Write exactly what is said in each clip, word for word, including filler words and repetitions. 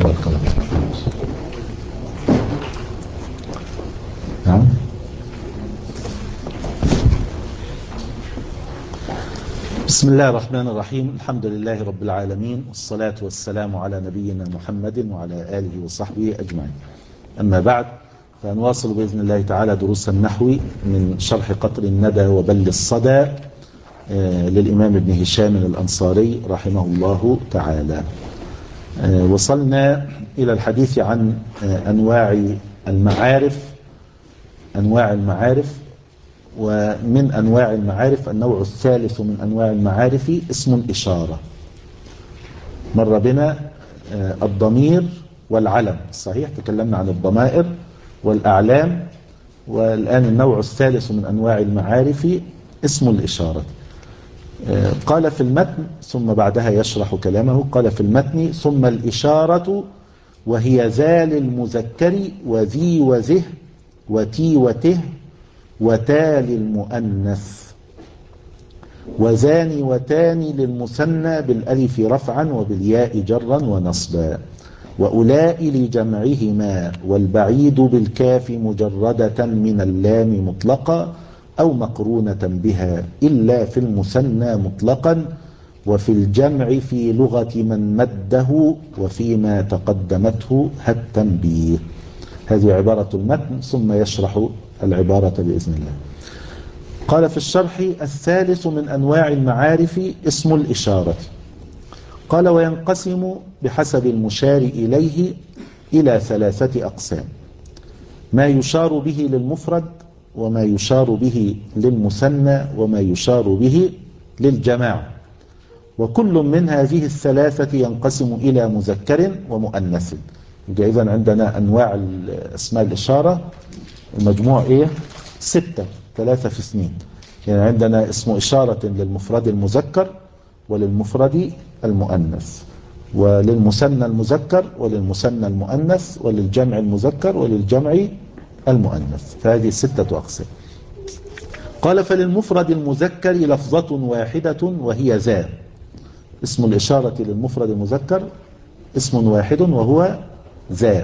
بارك الله فيك. نعم. بسم الله الرحمن الرحيم. الحمد لله رب العالمين، والصلاة والسلام على نبينا محمد وعلى آله وصحبه أجمعين. أما بعد، فنواصل بإذن الله تعالى دروس النحو من شرح قطر الندى وبل الصدى للإمام ابن هشام الأنصاري رحمه الله تعالى. وصلنا إلى الحديث عن أنواع المعارف أنواع المعارف ومن أنواع المعارف النوع الثالث من أنواع المعارف اسم الإشارة. مر بنا الضمير والعلم، صحيح، تكلمنا عن الضمائر والأعلام، والآن النوع الثالث من أنواع المعارف اسم الإشارة. قال في المتن ثم بعدها يشرح كلامه. قال في المتن: ثم الإشارة وهي ذا للمذكر وذي وذه وتي وته وتا للمؤنث وذان وتان للمثنى بالألف رفعا وبالياء جرا ونصبا وأولاء لجمعهما والبعيد بالكاف مجردة من اللام مطلقا أو مقرونة بها إلا في المثنى مطلقا وفي الجمع في لغة من مده وفيما تقدمته التنبيه. هذه عبارة المتن، ثم يشرح العبارة بإذن الله. قال في الشرح: الثالث من أنواع المعارف اسم الإشارة. قال: وينقسم بحسب المشار إليه إلى ثلاثة أقسام: ما يشار به للمفرد، وما يشار به للمثنى، وما يشار به للجماعة. وكل من هذه الثلاثة ينقسم إلى مذكر ومؤنث. إذن عندنا أنواع اسماء الإشارة المجموع إيه؟ ستة، ثلاثة في اثنين. يعني عندنا اسم إشارة للمفرد المذكر وللمفرد المؤنث وللمثنى المذكر وللمثنى المؤنث وللجمع المذكر وللجمع المؤنث. فهذه ستة أقسام. قال: فللمفرد المذكر لفظة واحدة وهي ذا. اسم الإشارة للمفرد المذكر اسم واحد وهو ذا.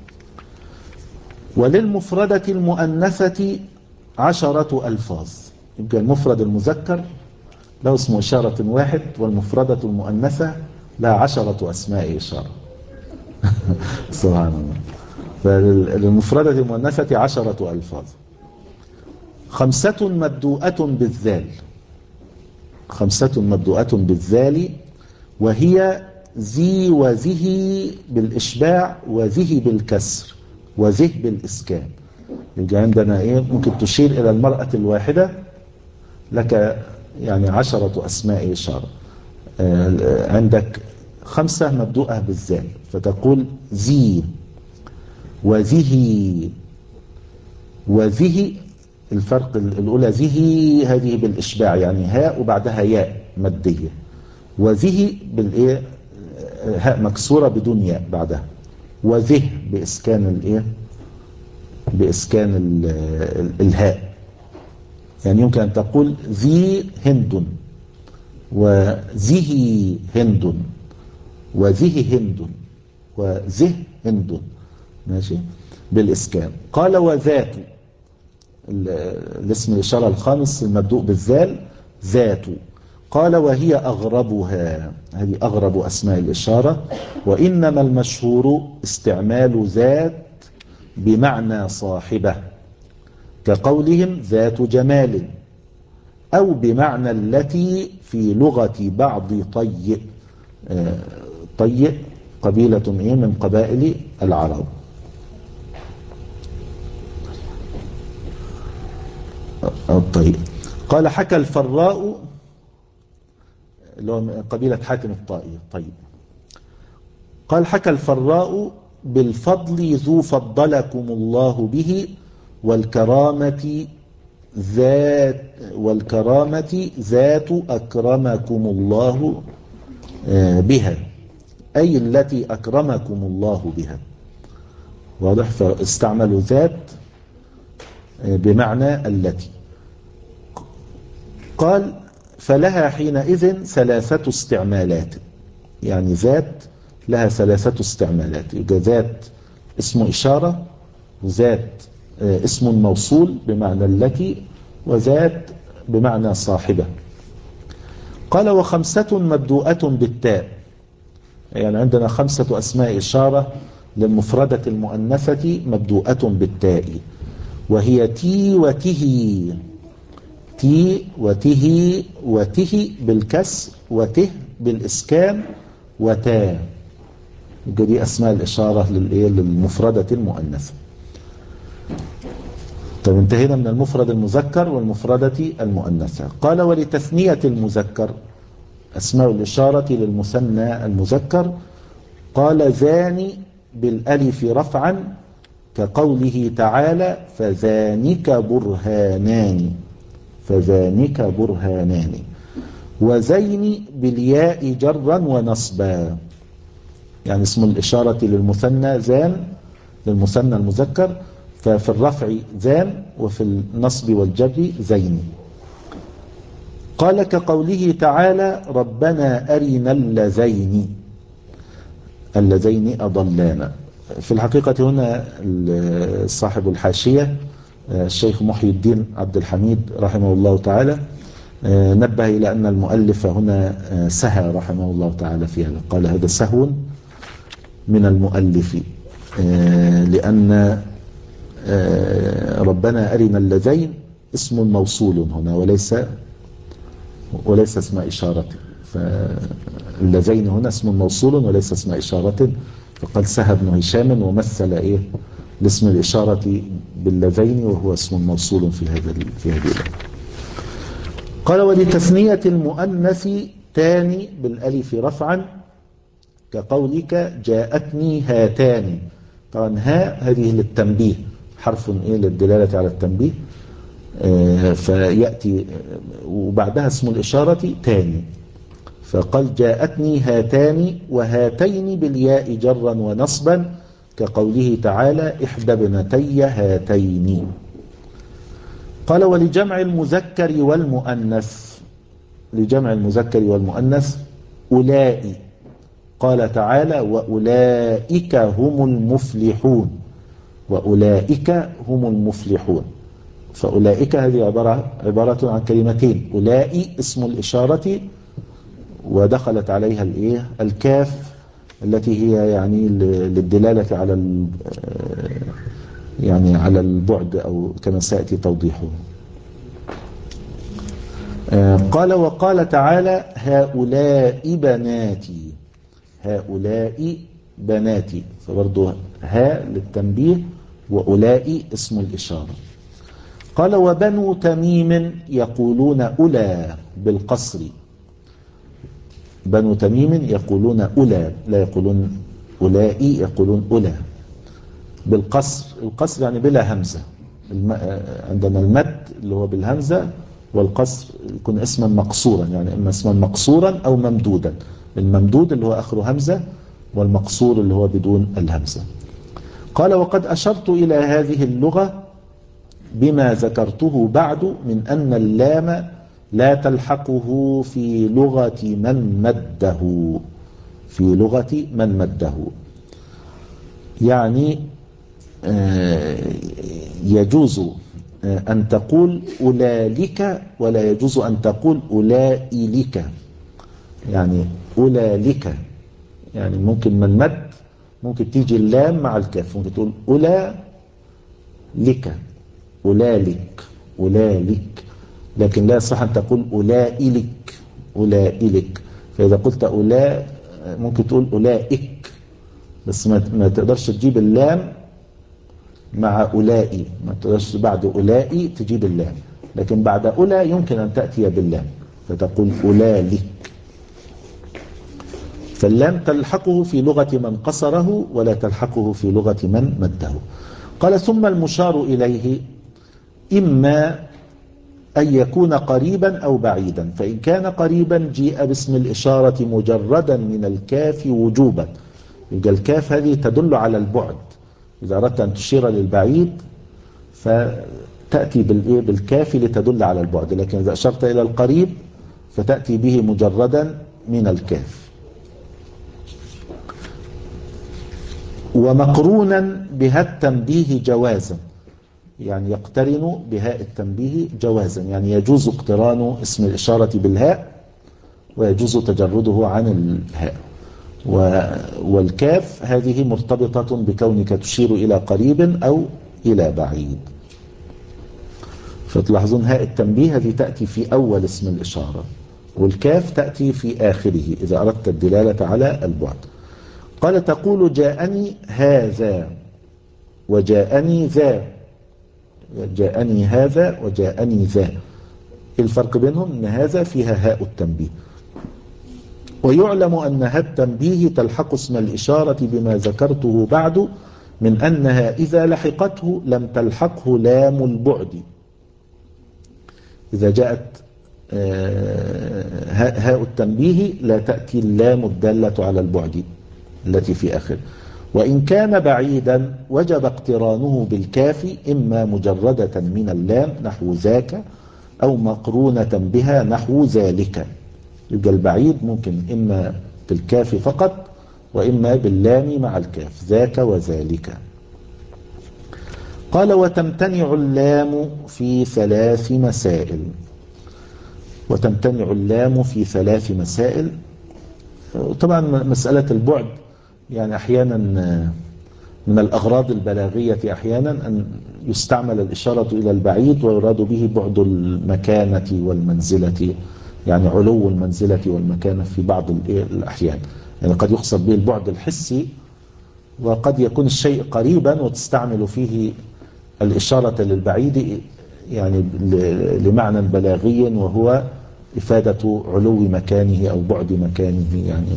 وللمفردة المؤنثة عشرة ألفاظ. يبقى المفرد المذكر له اسم إشارة واحد، والمفردة المؤنثة لها عشرة أسماء إشارة. سبحان الله. فللمفردة المؤنثة عشرة ألفاظ. خمسة مبدوءة بالذال خمسة مبدوءة بالذال وهي ذي وذه بالإشباع وذه بالكسر وذه بالإسكان. يبقى عندنا إيه؟ ممكن تشير إلى المرأة الواحدة لك يعني عشرة أسماء إشارة. عندك خمسة مبدوءة بالذال فتقول ذي وذه وذه. الفرق الأولى ذه هذه بالإشباع يعني هاء وبعدها ياء مادية، وذه بالإيه هاء مكسورة بدون ياء بعدها، وذه بإسكان الإيه بإسكان ال ال الهاء. يعني يمكن أن تقول ذي هند وذه هند وذه هند وذه هند، ماشي، بالإسكان. قال: وذات الاسم الإشارة الخامس المبدوء بالذال ذات. قال: وهي أغربها. هذه أغرب أسماء الإشارة. وإنما المشهور استعمال ذات بمعنى صاحبة، كقولهم ذات جمال، أو بمعنى التي في لغة بعض طيء. طيء قبيلة إيه من قبائل العرب. الطيء. قال: حكى الفراء اللي هو قبيلة حاتم الطائي. طيب. قال: حكى الفراء بالفضل ذو فضلكم الله به والكرامة ذات والكرامة ذات أكرمكم الله بها، أي التي أكرمكم الله بها. واضح؟ فاستعملوا ذات بمعنى التي. قال: فلها حينئذ ثلاثة استعمالات. يعني ذات لها ثلاثة استعمالات. يبقى ذات اسم إشارة، وذات اسم موصول بمعنى التي، وذات بمعنى صاحبة. قال وخمسة مبدوءة بالتاء، يعني عندنا خمسة أسماء إشارة للمفردة المؤنثة مبدوءة بالتاء، وهي تي وته، تي وته، وته بالكسر، وته بالإسكان، وتا. دي أسماء الإشارة للمفردة المؤنثة. طب انتهينا من المفرد المذكر والمفردة المؤنثة. قال ولتثنية المذكر أسماء الإشارة للمثنى المذكر. قال ذان بالألف رفعا كقوله تعالى فذانك برهانان، فذانك برهانان. وزين بالياء جرا ونصبا، يعني اسم الإشارة للمثنى ذان للمثنى المذكر، ففي الرفع ذان وفي النصب والجر زين. قال كقوله تعالى ربنا أرنا اللذين، اللذين أضلانا. في الحقيقة هنا صاحب الحاشية الشيخ محي الدين عبد الحميد رحمه الله تعالى نبه إلى أن المؤلف هنا سهى رحمه الله تعالى في هذا، قال هذا سهو من المؤلف، لأن ربنا أرنا اللذين اسم موصول هنا وليس وليس اسم إشارة، فاللذين هنا اسم موصول وليس اسم إشارة، فقد سهى ابن هشام ومثل إيه لاسم الإشارة باللذين وهو اسم موصول في هذا في هذه الآية. قال ولتثنية المؤنث تاني بالألف رفعا كقولك جاءتني هاتان. طبعا ها هذه للتنبيه، حرف إيه للدلالة على التنبيه، آه فيأتي وبعدها اسم الإشارة تاني، فقال جاءتني هاتان وهاتين بالياء جرا ونصبا كقوله تعالى إحدى ابنتي هاتين. قال ولجمع المذكر والمؤنث، لجمع المذكر والمؤنث أولئي، قال تعالى وأولئك هم المفلحون، وأولئك هم المفلحون. فأولئك هذه عبارة, عبارة عن كلمتين، أولئي اسم الإشارة ودخلت عليها الإيه الكاف التي هي يعني للدلالة على يعني على البعد أو كما سيأتي توضيحه. قال وقال تعالى هؤلاء بناتي، هؤلاء بناتي، فبرضه ها للتنبيه وأولئي اسم الإشارة. قال وبنو تميم يقولون أولى بالقصر، بنو تميم يقولون أولى لا يقولون أولئي، يقولون أولى بالقصر. القصر يعني بلا همزة، عندنا المد اللي هو بالهمزة، والقصر يكون اسما مقصورا، يعني إما اسما مقصورا أو ممدودا، الممدود اللي هو آخره همزة، والمقصور اللي هو بدون الهمزة. قال وقد أشرت إلى هذه اللغة بما ذكرته بعد من أن اللام لا تلحقه في لغة من مده، في لغة من مده، يعني يجوز أن تقول أولئك ولا يجوز أن تقول أولئك، يعني أولئك يعني ممكن من مد ممكن تيجي اللام مع الكاف، ممكن تقول أولئك أولئك أولئك، لكن لا يصح أن تقول أولئك أولئك. فإذا قلت أولا ممكن تقول أولئك، بس ما تقدرش تجيب اللام مع أولئي، ما تقدرش بعد أولئي تجيب اللام، لكن بعد أولى يمكن أن تأتي باللام فتقول أولئك. فاللام تلحقه في لغة من قصره ولا تلحقه في لغة من مده. قال ثم المشار إليه إما أن يكون قريبا أو بعيدا، فإن كان قريبا جيء باسم الإشارة مجردا من الكاف وجوبا، يبقى الكاف هذه تدل على البعد، إذا أردت أن تشير للبعيد فتأتي بالكاف لتدل على البعد، لكن إذا أشرت إلى القريب فتأتي به مجردا من الكاف. ومقرونا بها التنبيه جوازا، يعني يقترن بهاء التنبيه جوازا، يعني يجوز اقتران اسم الإشارة بالهاء ويجوز تجرده عن الهاء. والكاف هذه مرتبطة بكونك تشير إلى قريب أو إلى بعيد. فتلاحظون هاء التنبيه هذه تأتي في أول اسم الإشارة، والكاف تأتي في آخره إذا أردت الدلالة على البعد. قال تقول جاءني هذا وجاءني ذا، جاءني هذا وجاءني ذا. الفرق بينهم أن هذا فيها هاء التنبيه. ويعلم أن هاء التنبيه تلحق اسم الإشارة بما ذكرته بعد من أنها إذا لحقته لم تلحقه لام البعد. إذا جاءت هاء التنبيه لا تأتي اللام الدالة على البعد التي في آخر. وإن كان بعيدا وجب اقترانه بالكاف إما مجردة من اللام نحو ذاك أو مقرونة بها نحو ذلك. يبقى البعيد ممكن إما بالكاف فقط وإما باللام مع الكاف، ذاك وذلك. قال وتمتنع اللام في ثلاث مسائل. وتمتنع اللام في ثلاث مسائل. طبعا مسألة البعد يعني أحيانا من الأغراض البلاغية أحيانا أن يستعمل الإشارة إلى البعيد ويراد به بعد المكانة والمنزلة، يعني علو المنزلة والمكانة في بعض الأحيان. يعني قد يقصد به البعد الحسي، وقد يكون الشيء قريبا وتستعمل فيه الإشارة للبعيد يعني لمعنى بلاغي وهو إفادة علو مكانه أو بعد مكانه يعني.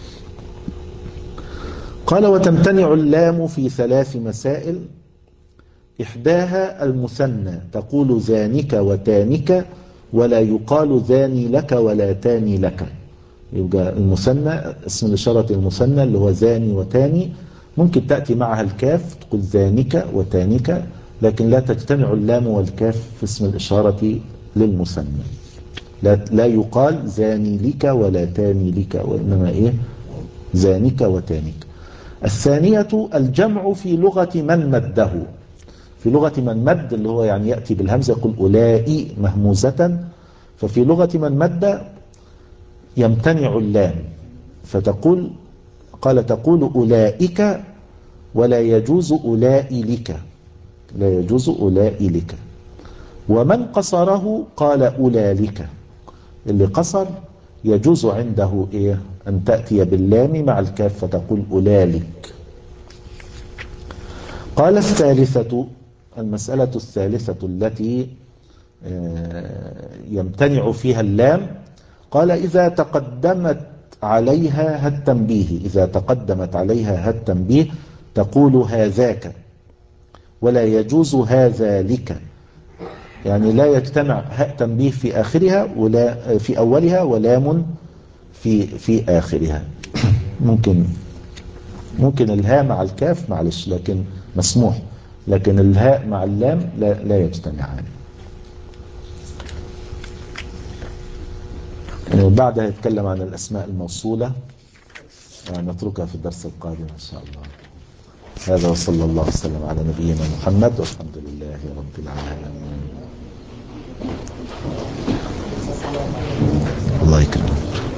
قال وتمتنع اللام في ثلاث مسائل. إحداها المثنى، تقول ذانك وتانك ولا يقال ذاني لك ولا تاني لك. يبقى المثنى اسم الإشارة المثنى اللي هو ذاني وتاني ممكن تأتي معها الكاف تقول ذانك وتانك، لكن لا تجتمع اللام والكاف في اسم الإشارة للمثنى. لا, لا يقال ذاني لك ولا تاني لك، وإنما إيه ذانك وتانك. الثانية الجمع في لغة من مده. في لغة من مد اللي هو يعني يأتي بالهمزة يقول أولئي مهموزة، ففي لغة من مد يمتنع اللام فتقول قال تقول أولئك ولا يجوز أولئي لك، لا يجوز أولئي لك. ومن قصره قال أولئك، اللي قصر يجوز عنده إيه أن تأتي باللام مع الكاف فتقول أولئك. قال الثالثة المسألة الثالثة التي يمتنع فيها اللام. قال إذا تقدمت عليها هالتنبيه، إذا تقدمت عليها هالتنبيه تقول هذاك ولا يجوز هذا لك، يعني لا يجتمع هاء تنبيه في آخرها ولا في أولها ولام في في آخرها. ممكن ممكن الهاء مع الكاف معلش لكن مسموح، لكن الهاء مع اللام لا, لا يجتمعان. بعدها يتكلم عن الأسماء الموصولة، نتركها في الدرس القادم إن شاء الله. هذا وصلى الله وسلم على نبينا محمد والحمد لله رب العالمين. الله يكرمك.